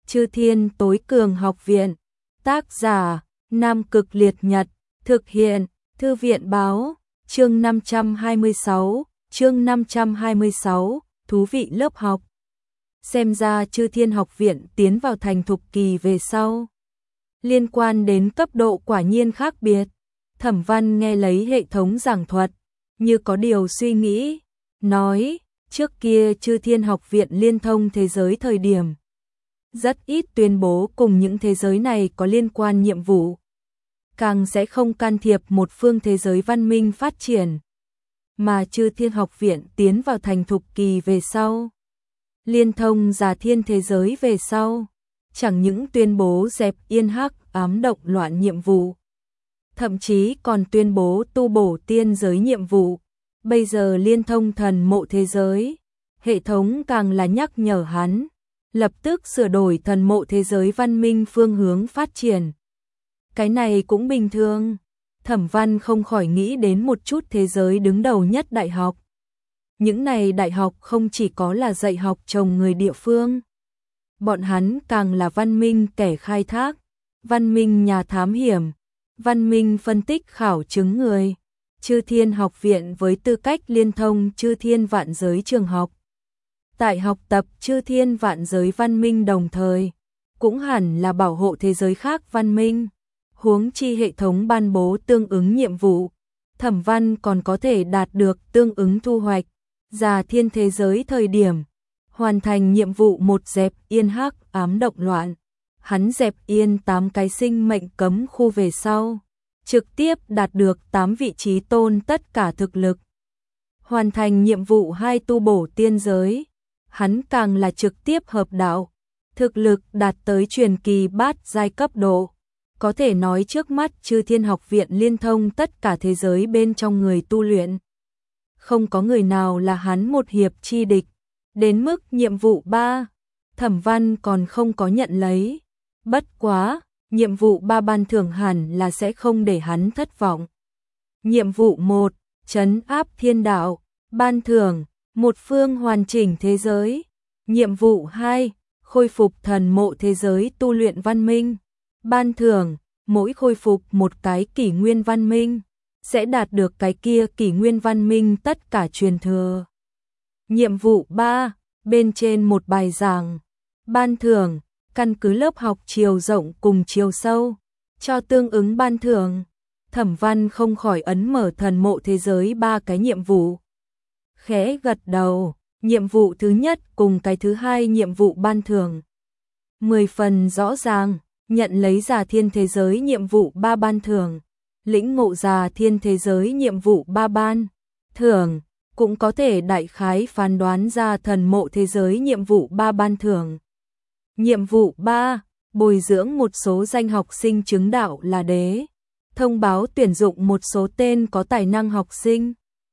Chư Thiên Tối Cường Học Viện. Tác giả: Nam Cực Liệt Nhật. Thực hiện: Thư viện báo. Chương 526, thú vị lớp học. Xem ra Chư Thiên Học Viện tiến vào thành thục kỳ về sau. Liên quan đến cấp độ quả nhiên khác biệt. Thẩm Văn nghe lấy hệ thống giảng thuật, như có điều suy nghĩ, nói, trước kia Chư Thiên Học Viện liên thông thế giới thời điểm. Rất ít tuyên bố cùng những thế giới này có liên quan nhiệm vụ. Càng sẽ không can thiệp một phương thế giới văn minh phát triển. Mà Chư Thiên Học Viện tiến vào thành thục kỳ về sau. Liên thông Già Thiên thế giới về sau. Chẳng những tuyên bố dẹp yên hắc ám động loạn nhiệm vụ. Thậm chí còn tuyên bố tu bổ tiên giới nhiệm vụ. Bây giờ liên thông thần mộ thế giới. Hệ thống càng là nhắc nhở hắn. Lập tức sửa đổi thần mộ thế giới văn minh phương hướng phát triển. Cái này cũng bình thường. Thẩm Văn không khỏi nghĩ đến một chút thế giới đứng đầu nhất đại học. Những này đại học không chỉ có là dạy học trồng người địa phương. Bọn hắn càng là văn minh kẻ khai thác, văn minh nhà thám hiểm, văn minh phân tích khảo chứng người. Chư Thiên Học Viện với tư cách liên thông Chư Thiên vạn giới trường học. Tại học tập Chư Thiên vạn giới văn minh đồng thời, cũng hẳn là bảo hộ thế giới khác văn minh. Huống chi hệ thống ban bố tương ứng nhiệm vụ, Thẩm Văn còn có thể đạt được tương ứng thu hoạch. Già Thiên thế giới thời điểm, hoàn thành nhiệm vụ một dẹp yên hắc ám động loạn. Hắn dẹp yên 8 cái sinh mệnh cấm khu về sau, trực tiếp đạt được 8 vị trí tôn tất cả thực lực. Hoàn thành nhiệm vụ 2 tu bổ tiên giới, hắn càng là trực tiếp hợp đạo, thực lực đạt tới truyền kỳ bát giai cấp độ. Có thể nói trước mắt Chư Thiên Học Viện liên thông tất cả thế giới bên trong người tu luyện. Không có người nào là hắn một hiệp chi địch. Đến mức nhiệm vụ 3, Thẩm Văn còn không có nhận lấy. Bất quá, nhiệm vụ 3 ban thưởng hẳn là sẽ không để hắn thất vọng. Nhiệm vụ 1, trấn áp thiên đạo, ban thưởng, một phương hoàn chỉnh thế giới. Nhiệm vụ 2, khôi phục thần mộ thế giới tu luyện văn minh. Ban thưởng, mỗi khôi phục một cái kỷ nguyên văn minh, sẽ đạt được cái kia kỷ nguyên văn minh tất cả truyền thừa. Nhiệm vụ 3, bên trên một bài giảng. Ban thưởng, căn cứ lớp học chiều rộng cùng chiều sâu, cho tương ứng ban thưởng. Thẩm Văn không khỏi ấn mở thần mộ thế giới 3 cái nhiệm vụ. Khẽ gật đầu, nhiệm vụ thứ nhất cùng cái thứ hai nhiệm vụ ban thưởng. 10 phần rõ ràng, nhận lấy Già Thiên thế giới nhiệm vụ 3 ban thưởng. Lĩnh ngộ Già Thiên thế giới nhiệm vụ 3 ban thưởng. Cũng có thể đại khái phán đoán ra thần mộ thế giới nhiệm vụ 3 ban thưởng. Nhiệm vụ 3, bồi dưỡng một số danh học sinh chứng đạo là đế. Thông báo tuyển dụng một số tên có tài năng học sinh.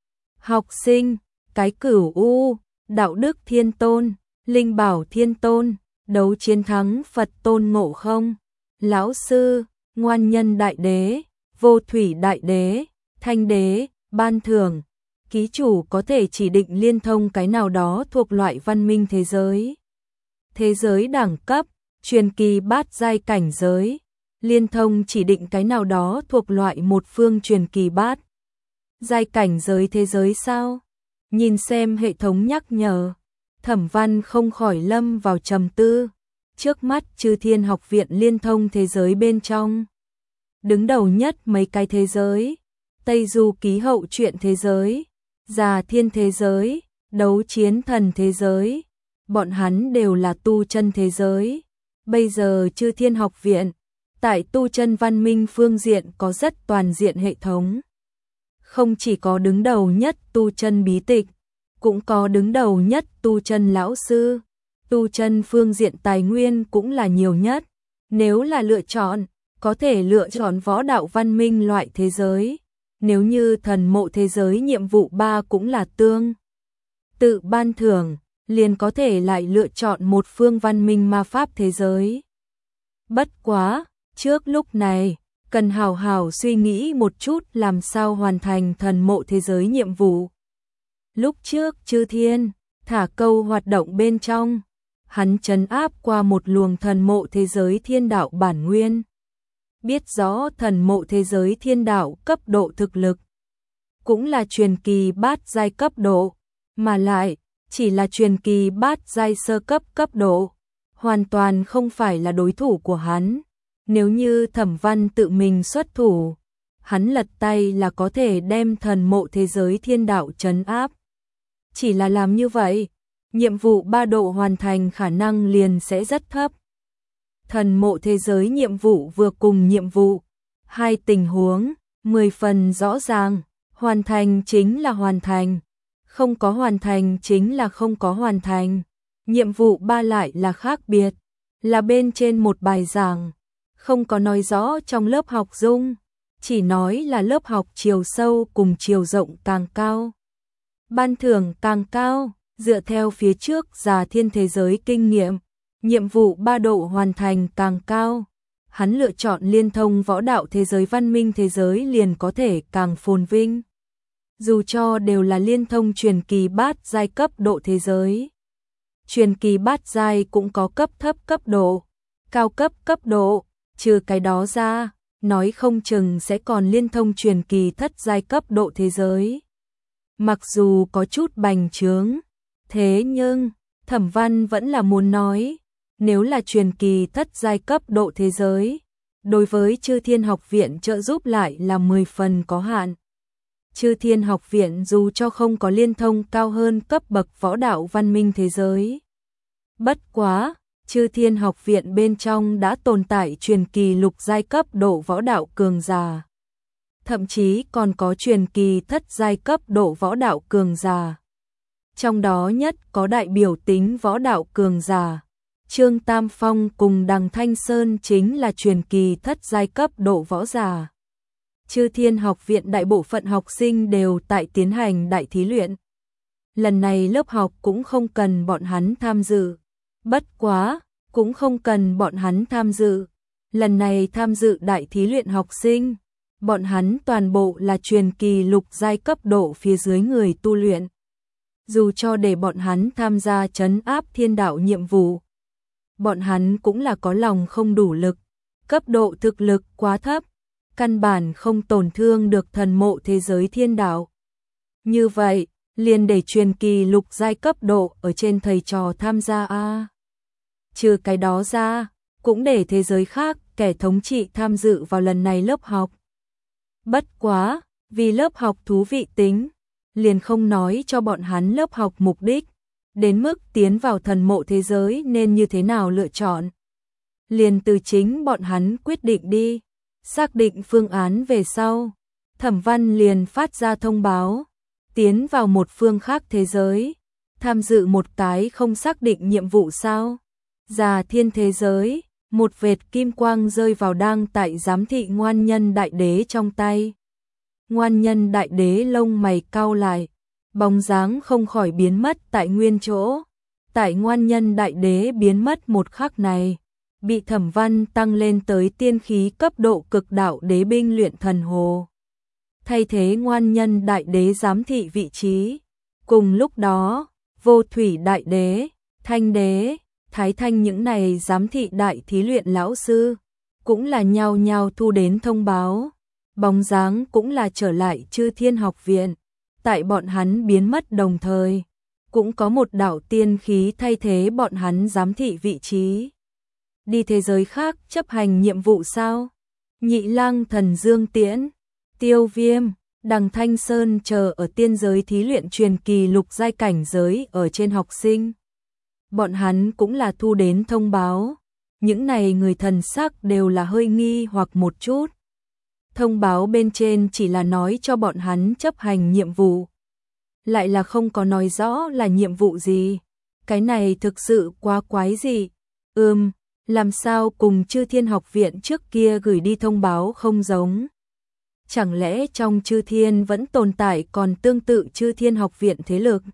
Học sinh, cái cửu U, đạo đức thiên tôn, linh bảo thiên tôn, đấu chiến thắng Phật tôn Ngộ Không. Lão sư, ngoan nhân đại đế, vô thủy đại đế, thanh đế, ban thưởng. Ký chủ có thể chỉ định liên thông cái nào đó thuộc loại văn minh thế giới. Thế giới đẳng cấp, truyền kỳ bát giai cảnh giới. Liên thông chỉ định cái nào đó thuộc loại một phương truyền kỳ bát giai cảnh giới thế giới sao? Nhìn xem hệ thống nhắc nhở, Thẩm Văn không khỏi lâm vào trầm tư. Trước mắt Chư Thiên Học Viện liên thông thế giới bên trong. Đứng đầu nhất mấy cái thế giới. Tây Du Ký Hậu truyện thế giới. Già Thiên thế giới, đấu chiến thần thế giới, bọn hắn đều là tu chân thế giới. Bây giờ Chư Thiên Học Viện, tại tu chân văn minh phương diện có rất toàn diện hệ thống. Không chỉ có đứng đầu nhất tu chân bí tịch, cũng có đứng đầu nhất tu chân lão sư. Tu chân phương diện tài nguyên cũng là nhiều nhất. Nếu là lựa chọn, có thể lựa chọn võ đạo văn minh loại thế giới. Nếu như thần mộ thế giới nhiệm vụ 3 cũng là tương tự ban thưởng, liền có thể lại lựa chọn một phương văn minh ma pháp thế giới. Bất quá, trước lúc này, cần hào hào suy nghĩ một chút làm sao hoàn thành thần mộ thế giới nhiệm vụ. Lúc trước Chư Thiên, thả câu hoạt động bên trong, hắn trấn áp qua một luồng thần mộ thế giới thiên đạo bản nguyên. Biết rõ thần mộ thế giới thiên đạo cấp độ thực lực, cũng là truyền kỳ bát giai cấp độ, mà lại chỉ là truyền kỳ bát giai sơ cấp cấp độ, hoàn toàn không phải là đối thủ của hắn. Nếu như Thẩm Văn tự mình xuất thủ, hắn lật tay là có thể đem thần mộ thế giới thiên đạo trấn áp. Chỉ là làm như vậy, nhiệm vụ 3 độ hoàn thành khả năng liền sẽ rất thấp. Thần mộ thế giới nhiệm vụ vừa cùng nhiệm vụ, hai tình huống, 10 phần rõ ràng, hoàn thành chính là hoàn thành, không có hoàn thành chính là không có hoàn thành. Nhiệm vụ 3 lại là khác biệt, là bên trên một bài giảng, không có nói rõ trong lớp học dung, chỉ nói là lớp học chiều sâu cùng chiều rộng càng cao. Ban thưởng càng cao, dựa theo phía trước Già Thiên thế giới kinh nghiệm, nhiệm vụ 3 độ hoàn thành càng cao, hắn lựa chọn liên thông võ đạo thế giới văn minh thế giới liền có thể càng phồn vinh. Dù cho đều là liên thông truyền kỳ bát giai cấp độ thế giới. Truyền kỳ bát giai cũng có cấp thấp cấp độ, cao cấp cấp độ, trừ cái đó ra, nói không chừng sẽ còn liên thông truyền kỳ thất giai cấp độ thế giới. Mặc dù có chút bành trướng, thế nhưng Thẩm Văn vẫn là muốn nói, nếu là truyền kỳ thất giai cấp độ thế giới, đối với Chư Thiên Học Viện trợ giúp lại là 10 phần có hạn. Chư Thiên Học Viện dù cho không có liên thông cao hơn cấp bậc võ đạo văn minh thế giới. Bất quá, Chư Thiên Học Viện bên trong đã tồn tại truyền kỳ lục giai cấp độ võ đạo cường giả. Thậm chí còn có truyền kỳ thất giai cấp độ võ đạo cường giả. Trong đó nhất có đại biểu tính võ đạo cường giả. Trương Tam Phong cùng Đằng Thanh Sơn chính là truyền kỳ thất giai cấp độ võ giả. Chư Thiên Học Viện đại bộ phận học sinh đều tại tiến hành đại thí luyện. Lần này lớp học cũng không cần bọn hắn tham dự. Bất quá, cũng không cần bọn hắn tham dự. Lần này tham dự đại thí luyện học sinh, bọn hắn toàn bộ là truyền kỳ lục giai cấp độ phía dưới người tu luyện. Dù cho để bọn hắn tham gia trấn áp thiên đạo nhiệm vụ, bọn hắn cũng là có lòng không đủ lực, cấp độ thực lực quá thấp, căn bản không tổn thương được thần mộ thế giới thiên đạo. Như vậy, liền để truyền kỳ lục giai cấp độ ở trên thầy trò tham gia a. Trừ cái đó ra, cũng để thế giới khác kẻ thống trị tham dự vào lần này lớp học. Bất quá, vì lớp học thú vị tính, liền không nói cho bọn hắn lớp học mục đích, đến mức tiến vào thần mộ thế giới nên như thế nào lựa chọn. Liền từ chính bọn hắn quyết định đi, xác định phương án về sau. Thẩm Văn liền phát ra thông báo, tiến vào một phương khác thế giới, tham dự một cái không xác định nhiệm vụ sao. Già Thiên thế giới, một vệt kim quang rơi vào đang tại giám thị Ngoan Nhân Đại Đế trong tay. Ngoan Nhân Đại Đế lông mày cau lại, bóng dáng không khỏi biến mất tại nguyên chỗ. Tại Ngoan Nhân Đại Đế biến mất một khắc này, bị Thẩm Văn tăng lên tới tiên khí cấp độ cực đạo đế binh luyện thần hồ. Thay thế Ngoan Nhân Đại Đế giám thị vị trí. Cùng lúc đó, Vô Thủy Đại Đế, Thanh Đế, Thái Thanh những này giám thị đại thí luyện lão sư, cũng là nhao nhao thu đến thông báo. Bóng dáng cũng là trở lại Chư Thiên Học Viện. Tại bọn hắn biến mất đồng thời, cũng có một đạo tiên khí thay thế bọn hắn giám thị vị trí. Đi thế giới khác chấp hành nhiệm vụ sao? Nhị Lang Thần Dương Tiễn, Tiêu Viêm, Đằng Thanh Sơn chờ ở tiên giới thí luyện truyền kỳ lục giai cảnh giới ở trên học sinh. Bọn hắn cũng là thu đến thông báo. Những này người thần sắc đều là hơi nghi hoặc một chút. Thông báo bên trên chỉ là nói cho bọn hắn chấp hành nhiệm vụ. Lại là không có nói rõ là nhiệm vụ gì. Cái này thực sự quá quái dị. Làm sao cùng Chư Thiên Học Viện trước kia gửi đi thông báo không giống? Chẳng lẽ trong Chư Thiên vẫn tồn tại còn tương tự Chư Thiên Học Viện thế lực?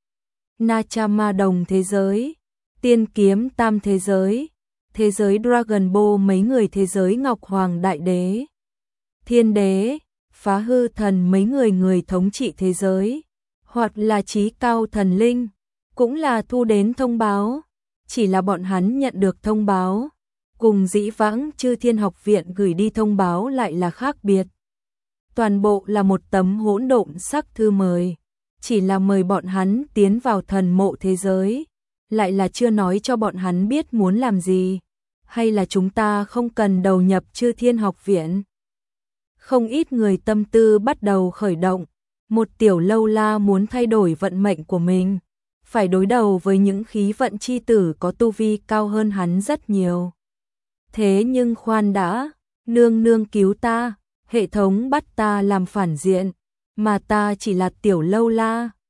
Nachama Đồng thế giới, Tiên Kiếm Tam thế giới, thế giới Dragon Ball mấy người thế giới Ngọc Hoàng Đại Đế, Thiên Đế, Phá Hư Thần mấy người thống trị thế giới, hoặc là Chí Cao Thần Linh, cũng là thu đến thông báo. chỉ là bọn hắn nhận được thông báo, cùng dĩ vãng Chư Thiên Học Viện gửi đi thông báo lại là khác biệt. Toàn bộ là một tấm hỗn độn sắc thư mời, chỉ là mời bọn hắn tiến vào thần mộ thế giới, lại là chưa nói cho bọn hắn biết muốn làm gì, hay là chúng ta không cần đầu nhập Chư Thiên Học Viện. Không ít người tâm tư bắt đầu khởi động, một tiểu lâu la muốn thay đổi vận mệnh của mình, phải đối đầu với những khí vận chi tử có tu vi cao hơn hắn rất nhiều. Thế nhưng khoan đã, nương nương cứu ta, hệ thống bắt ta làm phản diện, mà ta chỉ là tiểu lâu la,